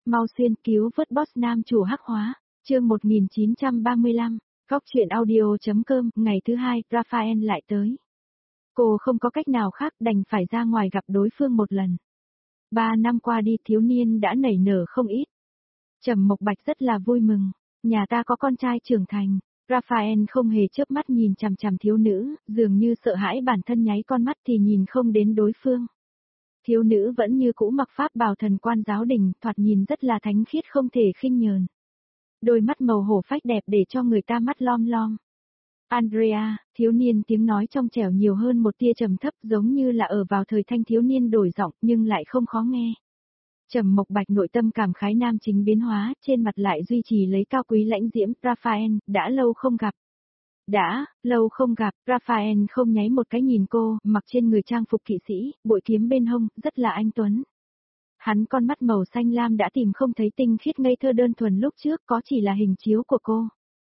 Mau xuyên cứu vớt boss nam chủ hắc hóa, chương 1935, góc truyện audio.com, ngày thứ hai, Raphael lại tới. Cô không có cách nào khác đành phải ra ngoài gặp đối phương một lần. 3 năm qua đi thiếu niên đã nảy nở không ít. Trầm Mộc Bạch rất là vui mừng, nhà ta có con trai trưởng thành. Raphael không hề chớp mắt nhìn chằm chằm thiếu nữ, dường như sợ hãi bản thân nháy con mắt thì nhìn không đến đối phương. Thiếu nữ vẫn như cũ mặc pháp bào thần quan giáo đình, thoạt nhìn rất là thánh khiết không thể khinh nhờn. Đôi mắt màu hổ phách đẹp để cho người ta mắt lom lom. Andrea, thiếu niên tiếng nói trong trẻo nhiều hơn một tia trầm thấp giống như là ở vào thời thanh thiếu niên đổi giọng nhưng lại không khó nghe. Trầm Mộc Bạch nội tâm cảm khái nam chính biến hóa, trên mặt lại duy trì lấy cao quý lãnh diễm. Raphael, đã lâu không gặp. Đã, lâu không gặp, Raphael không nháy một cái nhìn cô, mặc trên người trang phục kỵ sĩ, bội kiếm bên hông, rất là anh tuấn. Hắn con mắt màu xanh lam đã tìm không thấy tinh khiết ngây thơ đơn thuần lúc trước, có chỉ là hình chiếu của cô.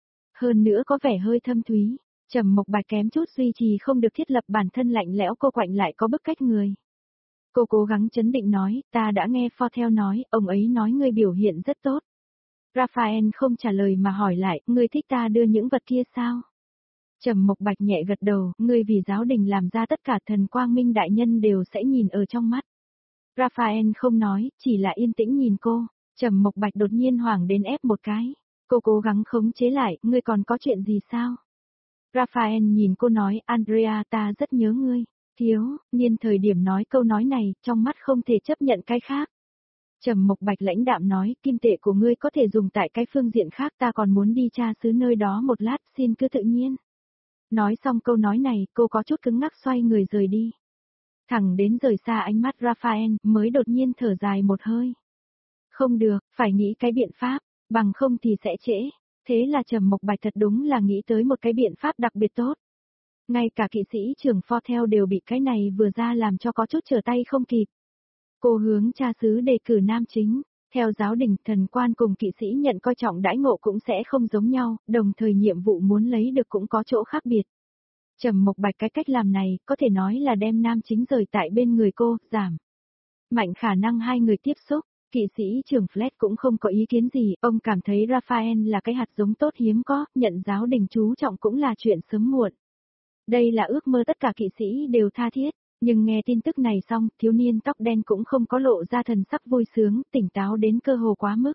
Hơn nữa có vẻ hơi thâm thúy, Trầm Mộc Bạch kém chút duy trì không được thiết lập bản thân lạnh lẽo cô quạnh lại có bức cách người. Cô cố gắng trấn định nói, ta đã nghe Fortel nói, ông ấy nói ngươi biểu hiện rất tốt. Raphael không trả lời mà hỏi lại, ngươi thích ta đưa những vật kia sao? Trầm Mộc Bạch nhẹ gật đầu, ngươi vì giáo đình làm ra tất cả thần quang minh đại nhân đều sẽ nhìn ở trong mắt. Raphael không nói, chỉ là yên tĩnh nhìn cô. Trầm Mộc Bạch đột nhiên hoảng đến ép một cái. Cô cố gắng khống chế lại, ngươi còn có chuyện gì sao? Raphael nhìn cô nói, Andrea ta rất nhớ ngươi. Thiếu niên thời điểm nói câu nói này, trong mắt không thể chấp nhận cái khác. Trầm Mộc Bạch lãnh đạm nói, kim tệ của ngươi có thể dùng tại cái phương diện khác, ta còn muốn đi tra xứ nơi đó một lát, xin cứ tự nhiên. Nói xong câu nói này, cô có chút cứng ngắc xoay người rời đi. Thẳng đến rời xa ánh mắt Raphael, mới đột nhiên thở dài một hơi. Không được, phải nghĩ cái biện pháp, bằng không thì sẽ trễ. Thế là Trầm Mộc Bạch thật đúng là nghĩ tới một cái biện pháp đặc biệt tốt. Ngay cả kỵ sĩ trưởng Fortel đều bị cái này vừa ra làm cho có chút trở tay không kịp. Cô hướng cha xứ đề cử nam chính, theo giáo đình thần quan cùng kỵ sĩ nhận coi trọng đãi ngộ cũng sẽ không giống nhau, đồng thời nhiệm vụ muốn lấy được cũng có chỗ khác biệt. Trầm Mộc Bạch cái cách làm này có thể nói là đem nam chính rời tại bên người cô, giảm mạnh khả năng hai người tiếp xúc. Kỵ sĩ trưởng Flet cũng không có ý kiến gì, ông cảm thấy Raphael là cái hạt giống tốt hiếm có, nhận giáo đình chú trọng cũng là chuyện sớm muộn. Đây là ước mơ tất cả kỵ sĩ đều tha thiết, nhưng nghe tin tức này xong, thiếu niên tóc đen cũng không có lộ ra thần sắc vui sướng, tỉnh táo đến cơ hồ quá mức.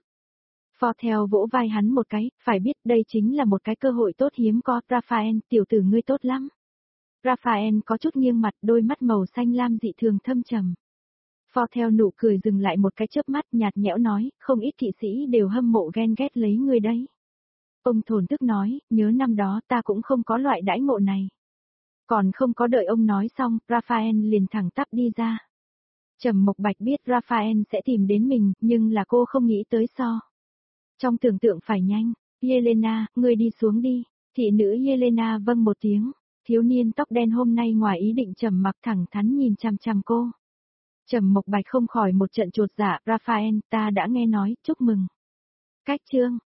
Fortel vỗ vai hắn một cái, phải biết đây chính là một cái cơ hội tốt hiếm có, Raphael, tiểu tử ngươi tốt lắm. Raphael có chút nghiêng mặt, đôi mắt màu xanh lam dị thường thâm trầm. Fortel nụ cười dừng lại một cái chớp mắt nhạt nhẽo nói, không ít kỵ sĩ đều hâm mộ ghen ghét lấy ngươi đấy. Ông thổn thức nói, nhớ năm đó ta cũng không có loại đãi ngộ này. Còn không có đợi ông nói xong, Raphael liền thẳng tắp đi ra. Trầm Mộc Bạch biết Raphael sẽ tìm đến mình, nhưng là cô không nghĩ tới so. Trong tưởng tượng phải nhanh, Yelena, ngươi đi xuống đi. Thị nữ Yelena vâng một tiếng. Thiếu niên tóc đen hôm nay ngoài ý định trầm mặc thẳng thắn nhìn chằm chằm cô. Trầm Mộc Bạch không khỏi một trận chột dạ, Raphael, ta đã nghe nói, chúc mừng. Cách chương.